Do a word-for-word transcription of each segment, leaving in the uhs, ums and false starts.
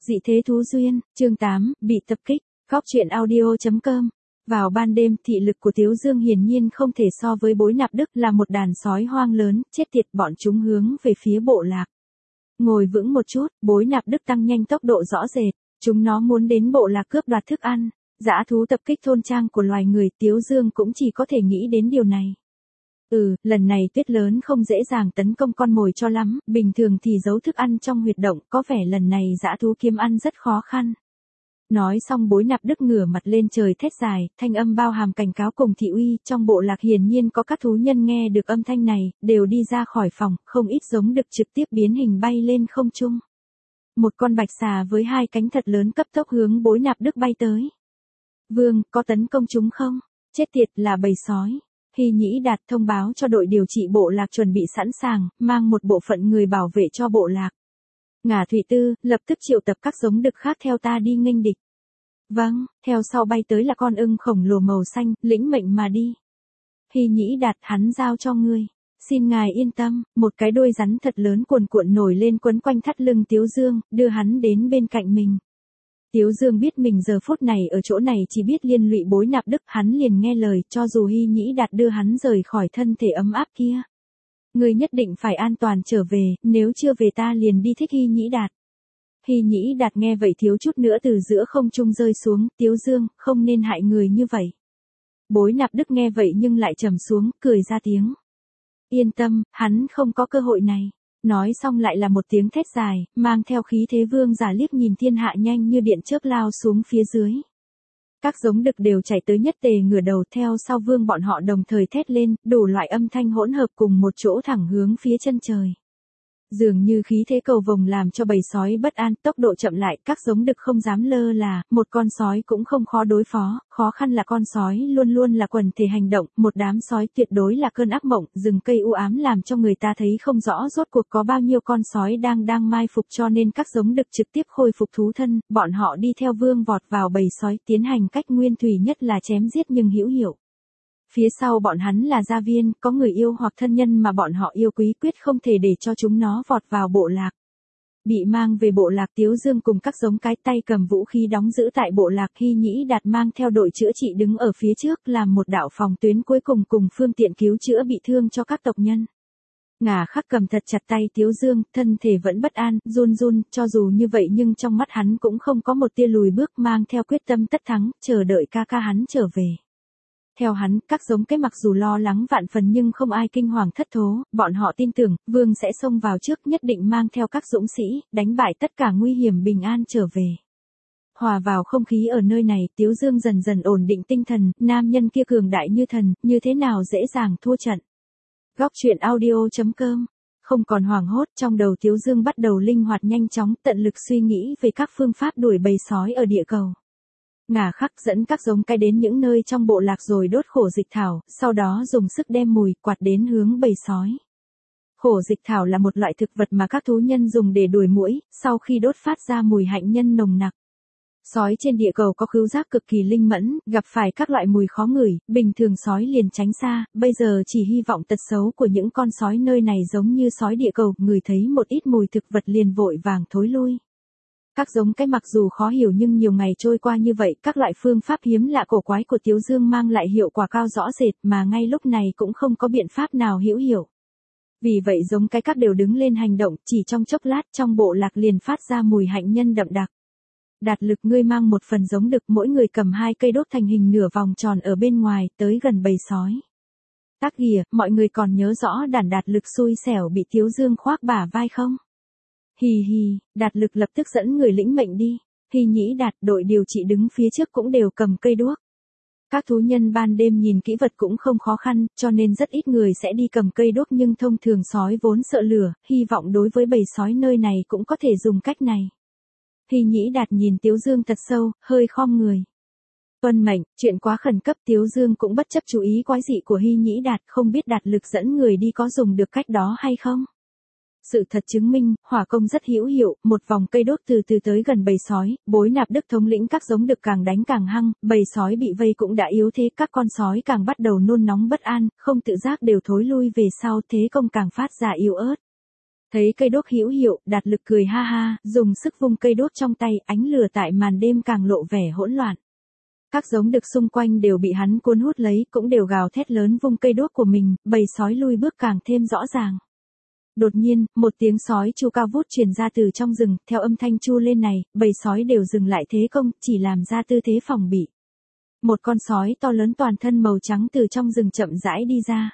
Dị thế thú duyên, chương tám, bị tập kích, góc truyện audio.com. Vào ban đêm, thị lực của Tiếu Dương hiển nhiên không thể so với Bối Nạp Đức, là một đàn sói hoang lớn, chết tiệt, bọn chúng hướng về phía bộ lạc. Ngồi vững một chút, Bối Nạp Đức tăng nhanh tốc độ rõ rệt, chúng nó muốn đến bộ lạc cướp đoạt thức ăn, dã thú tập kích thôn trang của loài người, Tiếu Dương cũng chỉ có thể nghĩ đến điều này. Ừ, lần này tuyết lớn không dễ dàng tấn công con mồi cho lắm, bình thường thì giấu thức ăn trong huyệt động, có vẻ lần này dã thú kiếm ăn rất khó khăn. Nói xong Bối Nạp Đức ngửa mặt lên trời thét dài, thanh âm bao hàm cảnh cáo cùng thị uy, trong bộ lạc hiển nhiên có các thú nhân nghe được âm thanh này, đều đi ra khỏi phòng, không ít giống đực trực tiếp biến hình bay lên không trung. Một con bạch xà với hai cánh thật lớn cấp tốc hướng Bối Nạp Đức bay tới. Vương, có tấn công chúng không? Chết tiệt, là bầy sói. Hy Nhĩ Đạt thông báo cho đội điều trị bộ lạc chuẩn bị sẵn sàng, mang một bộ phận người bảo vệ cho bộ lạc. Ngả Thụy Tư, lập tức triệu tập các giống đực khác theo ta đi nghênh địch. Vâng, theo sau bay tới là con ưng khổng lồ màu xanh, lĩnh mệnh mà đi. Hy Nhĩ Đạt, hắn giao cho ngươi. Xin ngài yên tâm, một cái đuôi rắn thật lớn cuồn cuộn nổi lên quấn quanh thắt lưng Tiếu Dương, đưa hắn đến bên cạnh mình. Tiếu Dương biết mình giờ phút này ở chỗ này chỉ biết liên lụy Bối Nạp Đức, hắn liền nghe lời, cho dù Hy Nhĩ Đạt đưa hắn rời khỏi thân thể ấm áp kia. Ngươi nhất định phải an toàn trở về, nếu chưa về ta liền đi thích Hy Nhĩ Đạt. Hy Nhĩ Đạt nghe vậy thiếu chút nữa từ giữa không trung rơi xuống, Tiếu Dương, không nên hại người như vậy. Bối Nạp Đức nghe vậy nhưng lại trầm xuống, cười ra tiếng. Yên tâm, hắn không có cơ hội này. Nói xong lại là một tiếng thét dài, mang theo khí thế vương giả liếc nhìn thiên hạ nhanh như điện chớp lao xuống phía dưới. Các giống đực đều chạy tới nhất tề ngửa đầu, theo sau vương bọn họ đồng thời thét lên, đủ loại âm thanh hỗn hợp cùng một chỗ thẳng hướng phía chân trời. Dường như khí thế cầu vồng làm cho bầy sói bất an, tốc độ chậm lại, các giống đực không dám lơ là, một con sói cũng không khó đối phó, khó khăn là con sói luôn luôn là quần thể hành động, một đám sói tuyệt đối là cơn ác mộng, rừng cây u ám làm cho người ta thấy không rõ rốt cuộc có bao nhiêu con sói đang đang mai phục, cho nên các giống đực trực tiếp khôi phục thú thân, bọn họ đi theo vương vọt vào bầy sói, tiến hành cách nguyên thủy nhất là chém giết nhưng hữu hiệu. Phía sau bọn hắn là gia viên, có người yêu hoặc thân nhân mà bọn họ yêu quý, quyết không thể để cho chúng nó vọt vào bộ lạc. Bị mang về bộ lạc, Tiếu Dương cùng các giống cái tay cầm vũ khí đóng giữ tại bộ lạc. Hy Nhĩ Đạt mang theo đội chữa trị đứng ở phía trước làm một đạo phòng tuyến cuối cùng cùng phương tiện cứu chữa bị thương cho các tộc nhân. Ngả Khắc cầm thật chặt tay Tiếu Dương, thân thể vẫn bất an, run run, cho dù như vậy nhưng trong mắt hắn cũng không có một tia lùi bước, mang theo quyết tâm tất thắng, chờ đợi ca ca hắn trở về. Theo hắn, các giống cái mặc dù lo lắng vạn phần nhưng không ai kinh hoàng thất thố, bọn họ tin tưởng, vương sẽ xông vào trước, nhất định mang theo các dũng sĩ, đánh bại tất cả nguy hiểm, bình an trở về. Hòa vào không khí ở nơi này, Tiếu Dương dần dần ổn định tinh thần, nam nhân kia cường đại như thần, như thế nào dễ dàng thua trận. Góc truyện audio.com. Không còn hoảng hốt, trong đầu Tiếu Dương bắt đầu linh hoạt nhanh chóng, tận lực suy nghĩ về các phương pháp đuổi bầy sói ở địa cầu. Ngả Khắc dẫn các giống cái đến những nơi trong bộ lạc rồi đốt khổ dịch thảo, sau đó dùng sức đem mùi quạt đến hướng bầy sói. Khổ dịch thảo là một loại thực vật mà các thú nhân dùng để đuổi muỗi, sau khi đốt phát ra mùi hạnh nhân nồng nặc. Sói trên địa cầu có khứu giác cực kỳ linh mẫn, gặp phải các loại mùi khó ngửi, bình thường sói liền tránh xa, bây giờ chỉ hy vọng tật xấu của những con sói nơi này giống như sói địa cầu, ngửi thấy một ít mùi thực vật liền vội vàng thối lui. Các giống cái mặc dù khó hiểu nhưng nhiều ngày trôi qua như vậy, các loại phương pháp hiếm lạ cổ quái của Tiếu Dương mang lại hiệu quả cao rõ rệt mà ngay lúc này cũng không có biện pháp nào hữu hiệu. Vì vậy giống cái các đều đứng lên hành động, chỉ trong chốc lát trong bộ lạc liền phát ra mùi hạnh nhân đậm đặc. Đạt Lực, ngươi mang một phần giống đực, mỗi người cầm hai cây đốt thành hình nửa vòng tròn ở bên ngoài, tới gần bầy sói. Tác ghìa, mọi người còn nhớ rõ đàn Đạt Lực xui xẻo bị Tiếu Dương khoác bả vai không? Hì hì, Đạt Lực lập tức dẫn người lĩnh mệnh đi. Hy Nhĩ Đạt, đội điều trị đứng phía trước cũng đều cầm cây đuốc. Các thú nhân ban đêm nhìn kỹ vật cũng không khó khăn, cho nên rất ít người sẽ đi cầm cây đuốc, nhưng thông thường sói vốn sợ lửa, hy vọng đối với bầy sói nơi này cũng có thể dùng cách này. Hy Nhĩ Đạt nhìn Tiếu Dương thật sâu, hơi khom người. Tuân mệnh, chuyện quá khẩn cấp. Tiếu Dương cũng bất chấp chú ý quái dị của Hy Nhĩ Đạt, không biết Đạt Lực dẫn người đi có dùng được cách đó hay không. Sự thật chứng minh, hỏa công rất hữu hiệu, một vòng cây đốt từ từ tới gần bầy sói, Bối Nạp Đức thống lĩnh các giống đực càng đánh càng hăng, bầy sói bị vây cũng đã yếu thế, các con sói càng bắt đầu nôn nóng bất an, không tự giác đều thối lui về sau, thế công càng phát ra yếu ớt. Thấy cây đốt hữu hiệu, Đạt Lực cười ha ha, dùng sức vung cây đốt trong tay, ánh lửa tại màn đêm càng lộ vẻ hỗn loạn. Các giống đực xung quanh đều bị hắn cuốn hút lấy, cũng đều gào thét lớn vung cây đốt của mình, bầy sói lui bước càng thêm rõ ràng. Đột nhiên, một tiếng sói chu cao vút truyền ra từ trong rừng, theo âm thanh chu lên này, bầy sói đều dừng lại thế công, chỉ làm ra tư thế phòng bị. Một con sói to lớn toàn thân màu trắng từ trong rừng chậm rãi đi ra.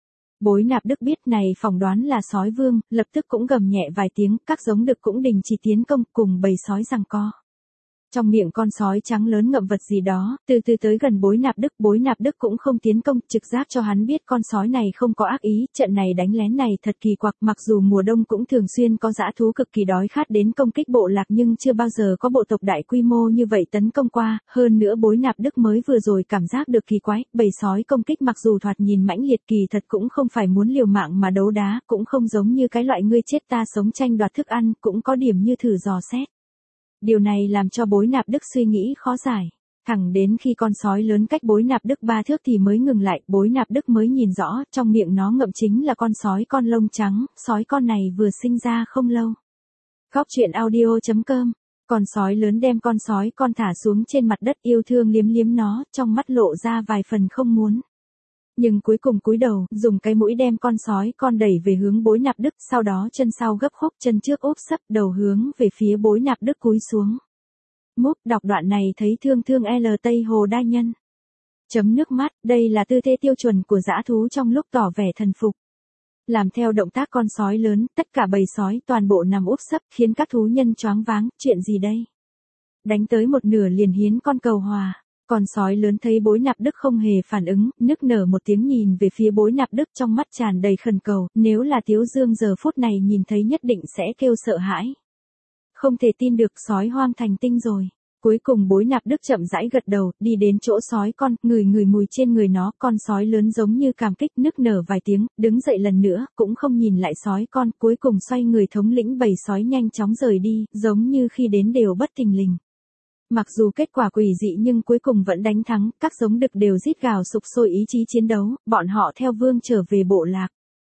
Bối Nạp Đức biết này phỏng đoán là sói vương, lập tức cũng gầm nhẹ vài tiếng, các giống đực cũng đình chỉ tiến công cùng bầy sói giằng co. Trong miệng con sói trắng lớn ngậm vật gì đó, từ từ tới gần Bối Nạp Đức, Bối Nạp Đức cũng không tiến công, trực giác cho hắn biết con sói này không có ác ý, trận này đánh lén này thật kỳ quặc, mặc dù mùa đông cũng thường xuyên có dã thú cực kỳ đói khát đến công kích bộ lạc nhưng chưa bao giờ có bộ tộc đại quy mô như vậy tấn công qua, hơn nữa Bối Nạp Đức mới vừa rồi cảm giác được kỳ quái, bầy sói công kích mặc dù thoạt nhìn mãnh liệt kỳ thật cũng không phải muốn liều mạng mà đấu đá, cũng không giống như cái loại ngươi chết ta sống tranh đoạt thức ăn, cũng có điểm như thử dò xét. Điều này làm cho Bối Nạp Đức suy nghĩ khó giải. Thẳng đến khi con sói lớn cách Bối Nạp Đức ba thước thì mới ngừng lại, Bối Nạp Đức mới nhìn rõ, trong miệng nó ngậm chính là con sói con lông trắng, sói con này vừa sinh ra không lâu. Góc truyện audio chấm com. Con sói lớn đem con sói con thả xuống trên mặt đất, yêu thương liếm liếm nó, trong mắt lộ ra vài phần không muốn. Nhưng cuối cùng cúi đầu, dùng cái mũi đem con sói con đẩy về hướng Bối Nạp Đức, sau đó chân sau gấp khúc, chân trước úp sấp, đầu hướng về phía Bối Nạp Đức cúi xuống. Múc đọc đoạn này thấy thương thương L Tây Hồ Đa Nhân. Chấm nước mắt, đây là tư thế tiêu chuẩn của dã thú trong lúc tỏ vẻ thần phục. Làm theo động tác con sói lớn, tất cả bầy sói toàn bộ nằm úp sấp, khiến các thú nhân choáng váng, chuyện gì đây? Đánh tới một nửa liền hiến con cầu hòa. Con sói lớn thấy Bối Nạp Đức không hề phản ứng, nức nở một tiếng nhìn về phía Bối Nạp Đức, trong mắt tràn đầy khẩn cầu, nếu là Tiếu Dương giờ phút này nhìn thấy nhất định sẽ kêu sợ hãi. Không thể tin được, sói hoang thành tinh rồi. Cuối cùng Bối Nạp Đức chậm rãi gật đầu, đi đến chỗ sói con, ngửi ngửi mùi trên người nó, con sói lớn giống như cảm kích nức nở vài tiếng, đứng dậy lần nữa, cũng không nhìn lại sói con, cuối cùng xoay người thống lĩnh bầy sói nhanh chóng rời đi, giống như khi đến đều bất thình lình. Mặc dù kết quả quỷ dị nhưng cuối cùng vẫn đánh thắng, các giống đực đều rít gào sục sôi ý chí chiến đấu, bọn họ theo vương trở về bộ lạc.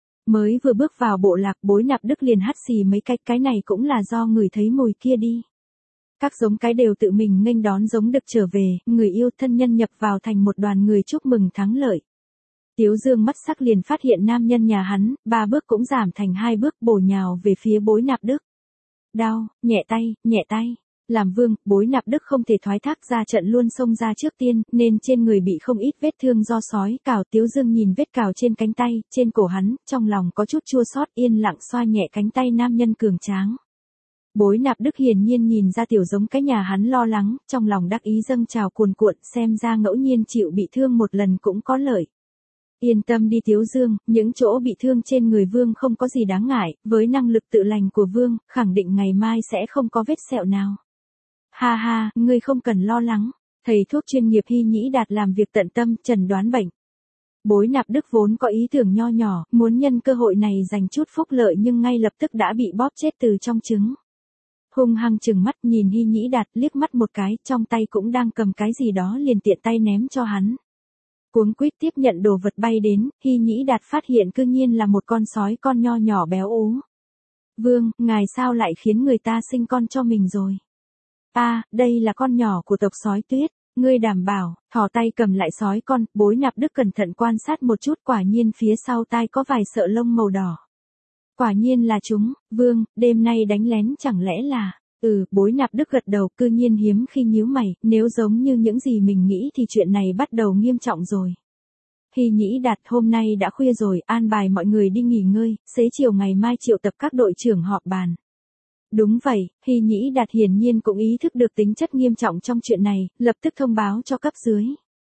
Mới vừa bước vào bộ lạc, Bối Nạp Đức liền hắt xì mấy cách, cái này cũng là do người thấy mùi kia đi. Các giống cái đều tự mình nghênh đón giống đực trở về, người yêu thân nhân nhập vào thành một đoàn người chúc mừng thắng lợi. Tiếu Dương mắt sắc liền phát hiện nam nhân nhà hắn, ba bước cũng giảm thành hai bước, bổ nhào về phía Bối Nạp Đức. Đau, nhẹ tay, nhẹ tay. Làm vương, Bối Nạp Đức không thể thoái thác ra trận luôn xông ra trước tiên, nên trên người bị không ít vết thương do sói cào. Tiếu Dương nhìn vết cào trên cánh tay, trên cổ hắn, trong lòng có chút chua xót, yên lặng xoa nhẹ cánh tay nam nhân cường tráng. Bối Nạp Đức hiển nhiên nhìn ra tiểu giống cái nhà hắn lo lắng, trong lòng đắc ý dâng trào cuồn cuộn, xem ra ngẫu nhiên chịu bị thương một lần cũng có lợi. Yên tâm đi Tiếu Dương, những chỗ bị thương trên người vương không có gì đáng ngại, với năng lực tự lành của vương, khẳng định ngày mai sẽ không có vết sẹo nào. Ha ha, ngươi không cần lo lắng, thầy thuốc chuyên nghiệp Hy Nhĩ Đạt làm việc tận tâm, chẩn đoán bệnh. Bối Nạp Đức vốn có ý tưởng nho nhỏ, muốn nhân cơ hội này giành chút phúc lợi nhưng ngay lập tức đã bị bóp chết từ trong trứng. Hung hăng trừng mắt nhìn Hy Nhĩ Đạt, liếc mắt một cái, trong tay cũng đang cầm cái gì đó liền tiện tay ném cho hắn. Cuống quýt tiếp nhận đồ vật bay đến, Hy Nhĩ Đạt phát hiện cư nhiên là một con sói con nho nhỏ béo ú. Vương, ngài sao lại khiến người ta sinh con cho mình rồi? A, à, đây là con nhỏ của tộc sói tuyết, ngươi đảm bảo, thò tay cầm lại sói con, Bối Nạp Đức cẩn thận quan sát một chút, quả nhiên phía sau tai có vài sợi lông màu đỏ. Quả nhiên là chúng, vương, đêm nay đánh lén chẳng lẽ là, ừ, Bối Nạp Đức gật đầu, cư nhiên hiếm khi nhíu mày, nếu giống như những gì mình nghĩ thì chuyện này bắt đầu nghiêm trọng rồi. Hy Nhĩ Đạt, hôm nay đã khuya rồi, an bài mọi người đi nghỉ ngơi, xế chiều ngày mai triệu tập các đội trưởng họp bàn. Đúng vậy, Hy Nhĩ Đạt hiển nhiên cũng ý thức được tính chất nghiêm trọng trong chuyện này, lập tức thông báo cho cấp dưới.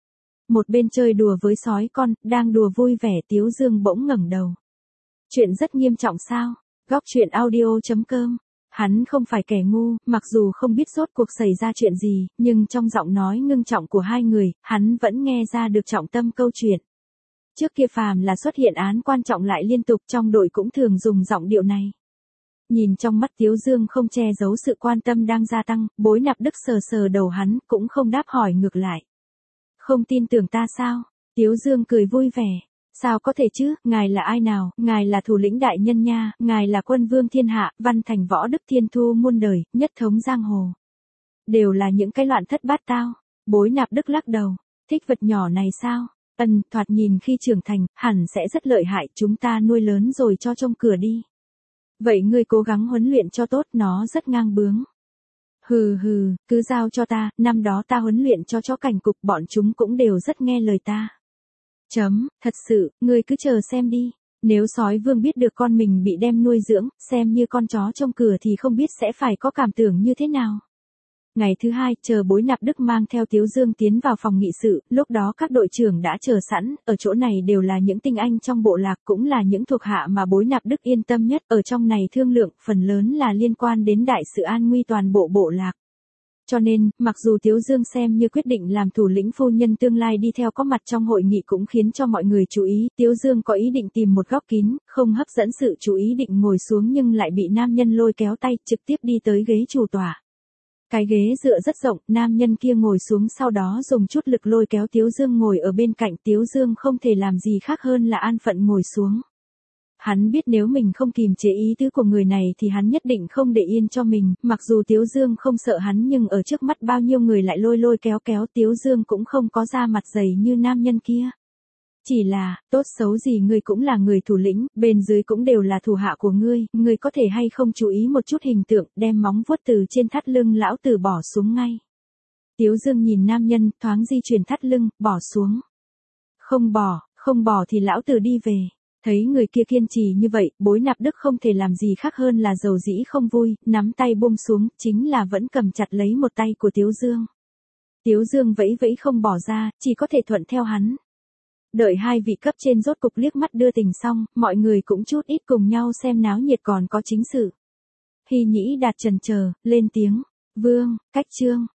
Một bên chơi đùa với sói con, đang đùa vui vẻ, Tiếu Dương bỗng ngẩng đầu. Chuyện rất nghiêm trọng sao? Góc truyện audio chấm com. Hắn không phải kẻ ngu, mặc dù không biết rốt cuộc xảy ra chuyện gì, nhưng trong giọng nói ngưng trọng của hai người, hắn vẫn nghe ra được trọng tâm câu chuyện. Trước kia phàm là xuất hiện án quan trọng lại liên tục, trong đội cũng thường dùng giọng điệu này. Nhìn trong mắt Tiếu Dương không che giấu sự quan tâm đang gia tăng, Bối Nạp Đức sờ sờ đầu hắn, cũng không đáp hỏi ngược lại. Không tin tưởng ta sao? Tiếu Dương cười vui vẻ. Sao có thể chứ, ngài là ai nào, ngài là thủ lĩnh đại nhân nha, ngài là quân vương thiên hạ, văn thành võ đức thiên thu muôn đời, nhất thống giang hồ. Đều là những cái loạn thất bát tao. Bối Nạp Đức lắc đầu, thích vật nhỏ này sao? Ân, thoạt nhìn khi trưởng thành, hẳn sẽ rất lợi hại, chúng ta nuôi lớn rồi cho trông cửa đi. Vậy ngươi cố gắng huấn luyện cho tốt, nó rất ngang bướng. Hừ hừ, cứ giao cho ta, năm đó ta huấn luyện cho chó cảnh cục, bọn chúng cũng đều rất nghe lời ta. Chấm, thật sự, ngươi cứ chờ xem đi. Nếu sói vương biết được con mình bị đem nuôi dưỡng, xem như con chó trông cửa thì không biết sẽ phải có cảm tưởng như thế nào. Ngày thứ hai, chờ Bối Nạp Đức mang theo Tiếu Dương tiến vào phòng nghị sự, lúc đó các đội trưởng đã chờ sẵn, ở chỗ này đều là những tinh anh trong bộ lạc, cũng là những thuộc hạ mà Bối Nạp Đức yên tâm nhất, ở trong này thương lượng, phần lớn là liên quan đến đại sự an nguy toàn bộ bộ lạc. Cho nên, mặc dù Tiếu Dương xem như quyết định làm thủ lĩnh phu nhân tương lai đi theo có mặt trong hội nghị cũng khiến cho mọi người chú ý, Tiếu Dương có ý định tìm một góc kín, không hấp dẫn sự chú ý định ngồi xuống nhưng lại bị nam nhân lôi kéo tay, trực tiếp đi tới ghế chủ tọa. Cái ghế dựa rất rộng, nam nhân kia ngồi xuống sau đó dùng chút lực lôi kéo Tiếu Dương ngồi ở bên cạnh, Tiếu Dương không thể làm gì khác hơn là an phận ngồi xuống. Hắn biết nếu mình không kìm chế ý tứ của người này thì hắn nhất định không để yên cho mình, mặc dù Tiếu Dương không sợ hắn nhưng ở trước mắt bao nhiêu người lại lôi lôi kéo kéo, Tiếu Dương cũng không có da mặt dày như nam nhân kia. Chỉ là, tốt xấu gì ngươi cũng là người thủ lĩnh, bên dưới cũng đều là thủ hạ của ngươi, ngươi có thể hay không chú ý một chút hình tượng, đem móng vuốt từ trên thắt lưng lão tử bỏ xuống ngay. Tiếu Dương nhìn nam nhân, thoáng di chuyển thắt lưng, bỏ xuống. Không bỏ, không bỏ thì lão tử đi về. Thấy người kia kiên trì như vậy, Bối Nạp Đức không thể làm gì khác hơn là dầu dĩ không vui, nắm tay buông xuống, chính là vẫn cầm chặt lấy một tay của Tiếu Dương. Tiếu Dương vẫy vẫy không bỏ ra, chỉ có thể thuận theo hắn. Đợi hai vị cấp trên rốt cục liếc mắt đưa tình xong, mọi người cũng chút ít cùng nhau xem náo nhiệt còn có chính sự. Hy Nhĩ Đạt chần chờ, lên tiếng, vương, cách trương,